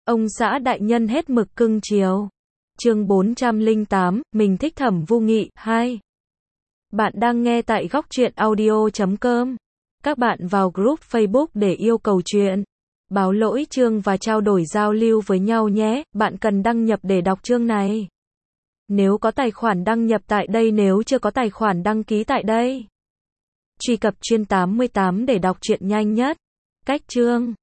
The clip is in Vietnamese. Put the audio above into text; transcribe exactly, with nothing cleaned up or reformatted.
Ông xã đại nhân hết mực cưng chiều. Chương bốn trăm lẻ tám, mình thích Thẩm Vu Nghị. hai. Bạn đang nghe tại góc truyện audio chấm com. Các bạn vào group Facebook để yêu cầu chuyện, báo lỗi chương và trao đổi giao lưu với nhau nhé. Bạn cần đăng nhập để đọc chương này. Nếu có tài khoản đăng nhập tại đây, nếu chưa có tài khoản đăng ký tại đây. Truy cập chuyên tám mươi tám để đọc truyện nhanh nhất. Cách chương.